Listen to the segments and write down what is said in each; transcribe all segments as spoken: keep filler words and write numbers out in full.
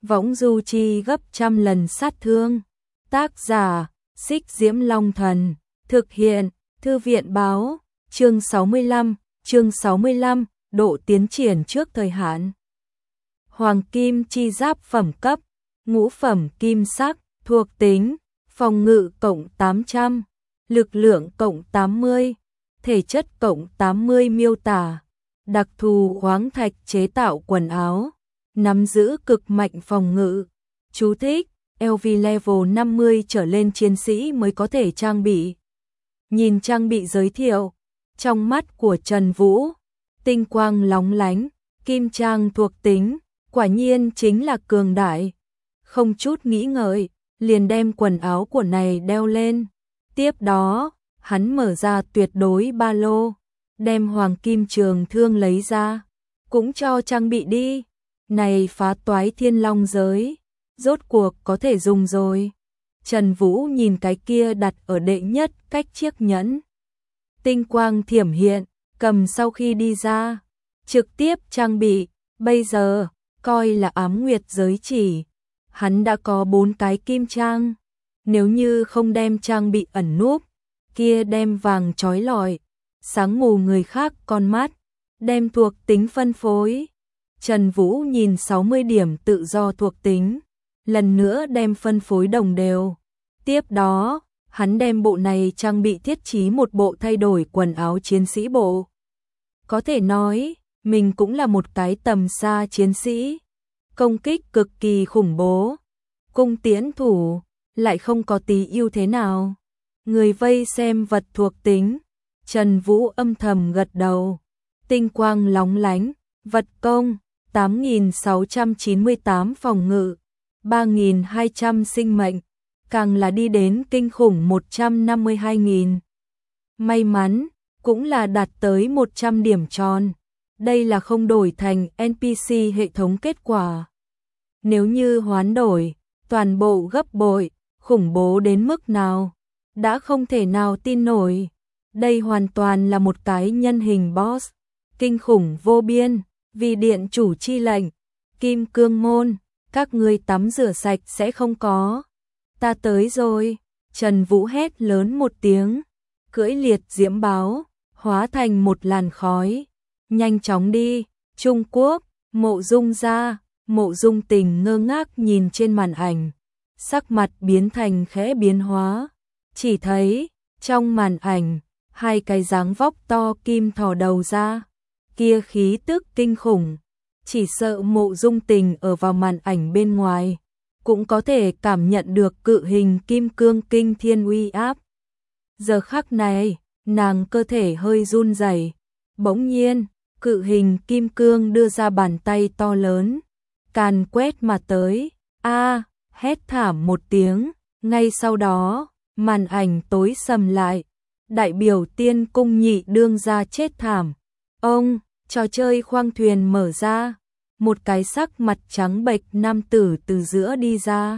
võng du chi gấp trăm lần sát thương. Tác giả, Xích Diễm Long Thần, thực hiện, Thư viện báo, chương sáu mươi lăm, chương sáu mươi lăm, độ tiến triển trước thời hạn. Hoàng kim chi giáp phẩm cấp, ngũ phẩm kim sắc, thuộc tính, phòng ngự cộng tám trăm, lực lượng cộng tám mươi, thể chất cộng tám mươi miêu tả, đặc thù khoáng thạch chế tạo quần áo, nắm giữ cực mạnh phòng ngự. Chú thích, lờ vê level năm mươi trở lên chiến sĩ mới có thể trang bị. Nhìn trang bị giới thiệu, trong mắt của Trần Vũ, tinh quang lóng lánh, kim trang thuộc tính, quả nhiên chính là cường đại. Không chút nghĩ ngợi, liền đem quần áo của này đeo lên. Tiếp đó, hắn mở ra tuyệt đối ba lô, đem hoàng kim trường thương lấy ra, cũng cho trang bị đi. Này phá toái thiên long giới, rốt cuộc có thể dùng rồi. Trần Vũ nhìn cái kia đặt ở đệ nhất cách chiếc nhẫn. Tinh quang thiểm hiện, cầm sau khi đi ra, trực tiếp trang bị, bây giờ, coi là ám nguyệt giới chỉ. Hắn đã có bốn cái kim trang, nếu như không đem trang bị ẩn núp, kia đem vàng trói lọi, sáng mù người khác con mắt, đem thuộc tính phân phối. Trần Vũ nhìn sáu mươi điểm tự do thuộc tính, lần nữa đem phân phối đồng đều. Tiếp đó, hắn đem bộ này trang bị thiết trí một bộ thay đổi quần áo chiến sĩ bộ. Có thể nói, mình cũng là một cái tầm xa chiến sĩ, công kích cực kỳ khủng bố, cung tiễn thủ, lại không có tí ưu thế nào. Người vây xem vật thuộc tính, Trần Vũ âm thầm gật đầu, tinh quang lóng lánh, vật công, tám nghìn sáu trăm chín mươi tám phòng ngự, ba nghìn hai trăm sinh mệnh, càng là đi đến kinh khủng một trăm năm mươi hai nghìn. May mắn, cũng là đạt tới một trăm điểm tròn. Đây là không đổi thành en pê xê hệ thống kết quả. Nếu như hoán đổi, toàn bộ gấp bội, khủng bố đến mức nào, đã không thể nào tin nổi. Đây hoàn toàn là một cái nhân hình boss, kinh khủng vô biên, vì điện chủ chi lệnh, kim cương môn, các ngươi tắm rửa sạch sẽ không có. Ta tới rồi, Trần Vũ hét lớn một tiếng, cưỡi liệt diễm báo, hóa thành một làn khói, nhanh chóng đi. Trung Quốc, Mộ Dung gia, Mộ Dung Tình ngơ ngác nhìn trên màn ảnh, sắc mặt biến thành khẽ biến hóa, chỉ thấy, trong màn ảnh, hai cái dáng vóc to kim thò đầu ra, kia khí tức kinh khủng, chỉ sợ Mộ Dung Tình ở vào màn ảnh bên ngoài, cũng có thể cảm nhận được cự hình kim cương kinh thiên uy áp. Giờ khắc này, nàng cơ thể hơi run rẩy, bỗng nhiên, cự hình kim cương đưa ra bàn tay to lớn, càn quét mà tới. A, hét thảm một tiếng, ngay sau đó, màn ảnh tối sầm lại, đại biểu Tiên Cung nhị đương gia chết thảm. Ông, trò chơi khoang thuyền mở ra, một cái sắc mặt trắng bệch nam tử từ giữa đi ra.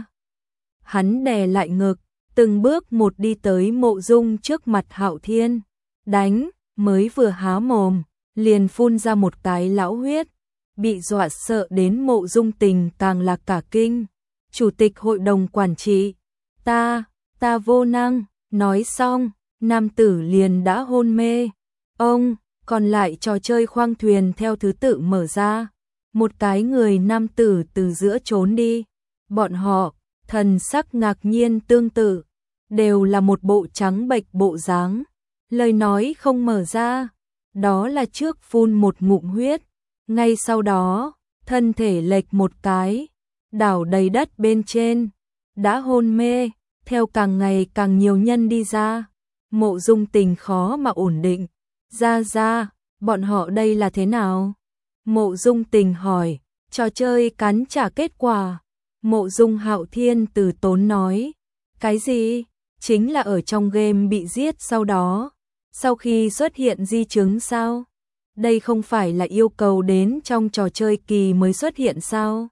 Hắn đè lại ngực, từng bước một đi tới Mộ Dung trước mặt Hạo Thiên, đánh, mới vừa há mồm, liền phun ra một cái lão huyết, bị dọa sợ đến Mộ Dung Tình càng là cả kinh. Chủ tịch hội đồng quản trị, ta, ta vô năng, nói xong, nam tử liền đã hôn mê. Ông, còn lại trò chơi khoang thuyền theo thứ tự mở ra, một cái người nam tử từ giữa trốn đi. Bọn họ, thần sắc ngạc nhiên tương tự, đều là một bộ trắng bệch bộ dáng, lời nói không mở ra, đó là trước phun một ngụm huyết, ngay sau đó, thân thể lệch một cái, đảo đầy đất bên trên, đã hôn mê. Theo càng ngày càng nhiều nhân đi ra, Mộ Dung Tình khó mà ổn định. Ra ra, bọn họ đây là thế nào? Mộ Dung Tình hỏi. Trò chơi cắn trả kết quả. Mộ Dung Hạo Thiên từ tốn nói. Cái gì? Chính là ở trong game bị giết sau đó, sau khi xuất hiện di chứng sao? Đây không phải là yêu cầu đến trong trò chơi kỳ mới xuất hiện sao?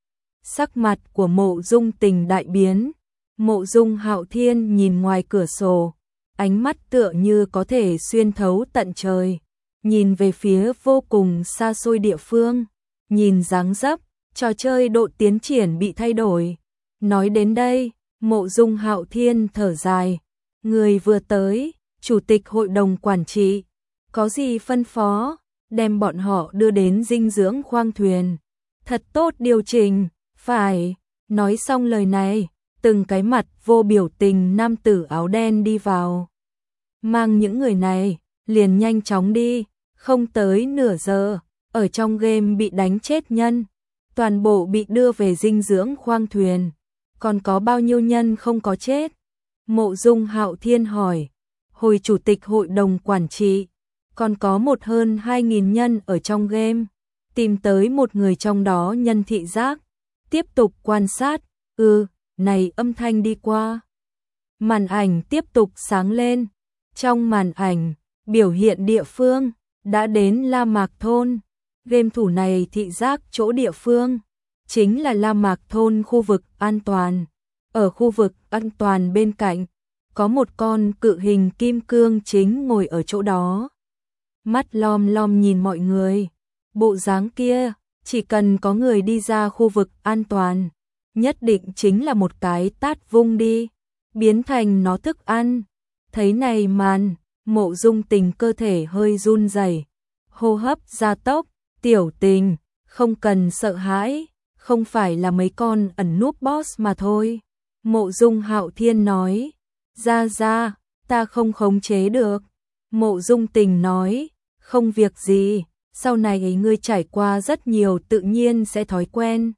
Sắc mặt của Mộ Dung Tình đại biến. Mộ Dung Hạo Thiên nhìn ngoài cửa sổ, ánh mắt tựa như có thể xuyên thấu tận trời, nhìn về phía vô cùng xa xôi địa phương, nhìn dáng dấp, trò chơi độ tiến triển bị thay đổi. Nói đến đây, Mộ Dung Hạo Thiên thở dài, người vừa tới, chủ tịch hội đồng quản trị, có gì phân phó, đem bọn họ đưa đến dinh dưỡng khoang thuyền, thật tốt điều chỉnh, phải. Nói xong lời này, từng cái mặt vô biểu tình nam tử áo đen đi vào. Mang những người này, liền nhanh chóng đi, không tới nửa giờ, ở trong game bị đánh chết nhân, toàn bộ bị đưa về dinh dưỡng khoang thuyền. Còn có bao nhiêu nhân không có chết? Mộ Dung Hạo Thiên hỏi. Hồi chủ tịch hội đồng quản trị, còn có một hơn hai nghìn nhân ở trong game. Tìm tới một người trong đó nhân thị giác, tiếp tục quan sát. Ừ, này âm thanh đi qua. Màn ảnh tiếp tục sáng lên. Trong màn ảnh, biểu hiện địa phương, đã đến La Mạc Thôn. Game thủ này thị giác chỗ địa phương, chính là La Mạc Thôn khu vực an toàn. Ở khu vực an toàn bên cạnh, có một con cự hình kim cương chính ngồi ở chỗ đó. Mắt lom lom nhìn mọi người. Bộ dáng kia, chỉ cần có người đi ra khu vực an toàn, nhất định chính là một cái tát vung đi, biến thành nó thức ăn. Thấy này màn, Mộ Dung Tình cơ thể hơi run rẩy, hô hấp gia tốc. Tiểu Tình, không cần sợ hãi, không phải là mấy con ẩn núp boss mà thôi. Mộ Dung Hạo Thiên nói, ra ra, ta không khống chế được. Mộ Dung Tình nói, không việc gì, sau này ngươi trải qua rất nhiều tự nhiên sẽ thói quen.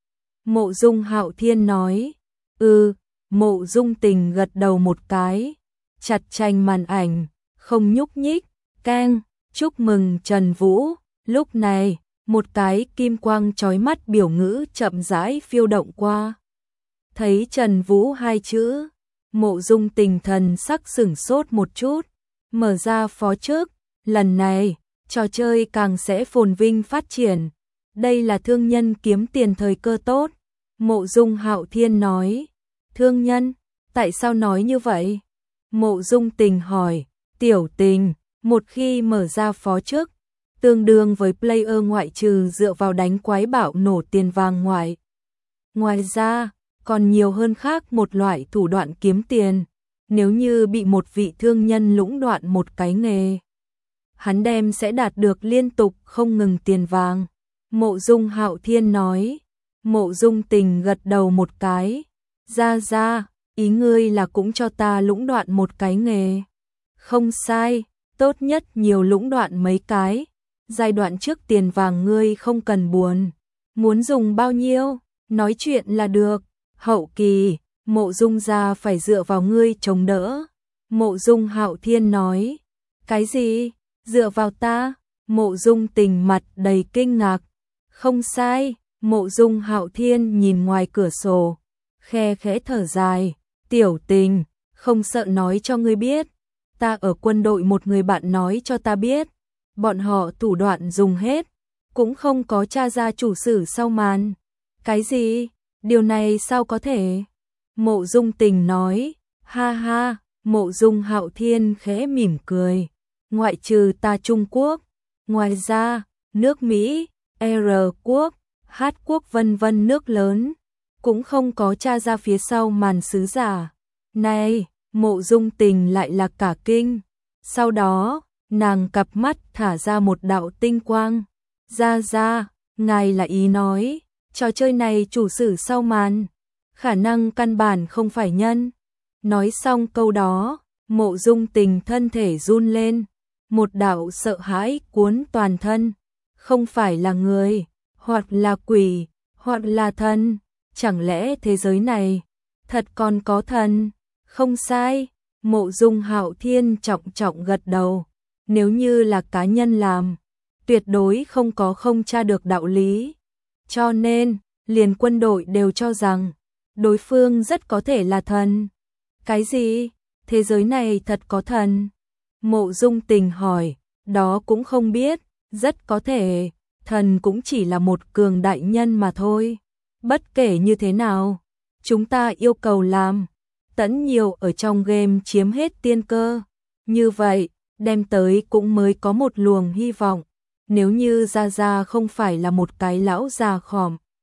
Mộ Dung Hạo Thiên nói, ừ. Mộ Dung Tình gật đầu một cái, chặt tranh màn ảnh, không nhúc nhích. Keng, chúc mừng Trần Vũ. Lúc này, một cái kim quang chói mắt biểu ngữ chậm rãi phiêu động qua. Thấy Trần Vũ hai chữ, Mộ Dung Tình thần sắc sửng sốt một chút, mở ra phó trước, lần này, trò chơi càng sẽ phồn vinh phát triển. Đây là thương nhân kiếm tiền thời cơ tốt. Mộ Dung Hạo Thiên nói, thương nhân, tại sao nói như vậy? Mộ Dung Tình hỏi, Tiểu Tình, một khi mở ra phó trước, tương đương với player ngoại trừ dựa vào đánh quái bảo nổ tiền vàng ngoại. Ngoài ra, còn nhiều hơn khác một loại thủ đoạn kiếm tiền. Nếu như bị một vị thương nhân lũng đoạn một cái nghề, hắn đem sẽ đạt được liên tục không ngừng tiền vàng. Mộ Dung Hạo Thiên nói. Mộ Dung Tình gật đầu một cái. Ra ra, ý ngươi là cũng cho ta lũng đoạn một cái nghề. Không sai, tốt nhất nhiều lũng đoạn mấy cái. Giai đoạn trước tiền vàng ngươi không cần buồn. Muốn dùng bao nhiêu, nói chuyện là được. Hậu kỳ, Mộ Dung gia phải dựa vào ngươi chống đỡ. Mộ Dung Hạo Thiên nói. Cái gì? Dựa vào ta? Mộ Dung Tình mặt đầy kinh ngạc. Không sai. Mộ Dung Hạo Thiên nhìn ngoài cửa sổ, khe khẽ thở dài. Tiểu Tình, không sợ nói cho ngươi biết. Ta ở quân đội một người bạn nói cho ta biết. Bọn họ thủ đoạn dùng hết, cũng không có tra ra chủ sử sau màn. Cái gì? Điều này sao có thể? Mộ Dung Tình nói. Ha ha, Mộ Dung Hạo Thiên khẽ mỉm cười. Ngoại trừ ta Trung Quốc, ngoài ra, nước Mỹ, R quốc, H quốc vân vân nước lớn, cũng không có tra ra phía sau màn sứ giả. Này, Mộ Dung Tình lại là cả kinh. Sau đó, nàng cặp mắt thả ra một đạo tinh quang. Ra ra, ngài là ý nói, trò chơi này chủ sử sau màn, khả năng căn bản không phải nhân. Nói xong câu đó, Mộ Dung Tình thân thể run lên, một đạo sợ hãi cuốn toàn thân. Không phải là người, hoặc là quỷ, hoặc là thần. Chẳng lẽ thế giới này thật còn có thần? Không sai. Mộ Dung Hạo Thiên trọng trọng gật đầu. Nếu như là cá nhân làm, tuyệt đối không có không tra được đạo lý. Cho nên, liền quân đội đều cho rằng đối phương rất có thể là thần. Cái gì? Thế giới này thật có thần? Mộ Dung Tình hỏi. Đó cũng không biết. Rất có thể, thần cũng chỉ là một cường đại nhân mà thôi. Bất kể như thế nào, chúng ta yêu cầu làm tẫn nhiều ở trong game chiếm hết tiên cơ. Như vậy, đem tới cũng mới có một luồng hy vọng. Nếu như Gia Gia không phải là một cái lão già khòm,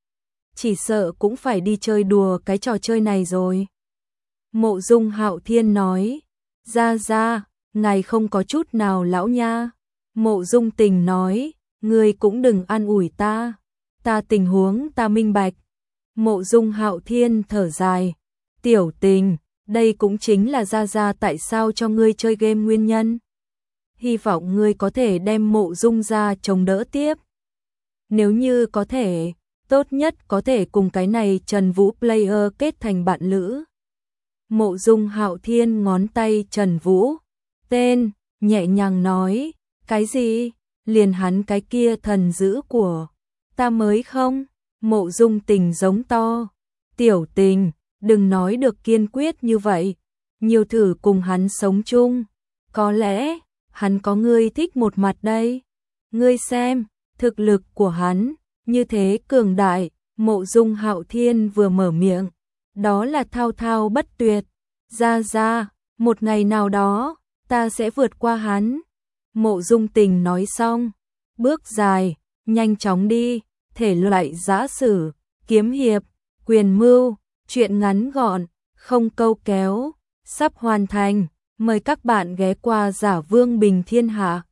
chỉ sợ cũng phải đi chơi đùa cái trò chơi này rồi. Mộ Dung Hạo Thiên nói, ra ra, ngài không có chút nào lão nha. Mộ Dung Tình nói, ngươi cũng đừng an ủi ta, ta tình huống ta minh bạch. Mộ Dung Hạo Thiên thở dài, Tiểu Tình, đây cũng chính là ra ra tại sao cho ngươi chơi game nguyên nhân. Hy vọng ngươi có thể đem Mộ Dung ra chống đỡ tiếp. Nếu như có thể, tốt nhất có thể cùng cái này Trần Vũ player kết thành bạn lữ. Mộ Dung Hạo Thiên ngón tay Trần Vũ, tên, nhẹ nhàng nói, cái gì? Liền hắn cái kia thần dữ của ta mới không? Mộ Dung Tình giống to, Tiểu Tình, đừng nói được kiên quyết như vậy, nhiều thử cùng hắn sống chung, có lẽ hắn có ngươi thích một mặt đây. Ngươi xem, thực lực của hắn như thế cường đại. Mộ Dung Hạo Thiên vừa mở miệng, đó là thao thao bất tuyệt. Ra ra, một ngày nào đó ta sẽ vượt qua hắn. Mộ Dung Tình nói xong, bước dài, nhanh chóng đi. Thể loại giã sử, kiếm hiệp, quyền mưu, truyện ngắn gọn, không câu kéo, sắp hoàn thành. Mời các bạn ghé qua Giả Vương Bình Thiên Hạ.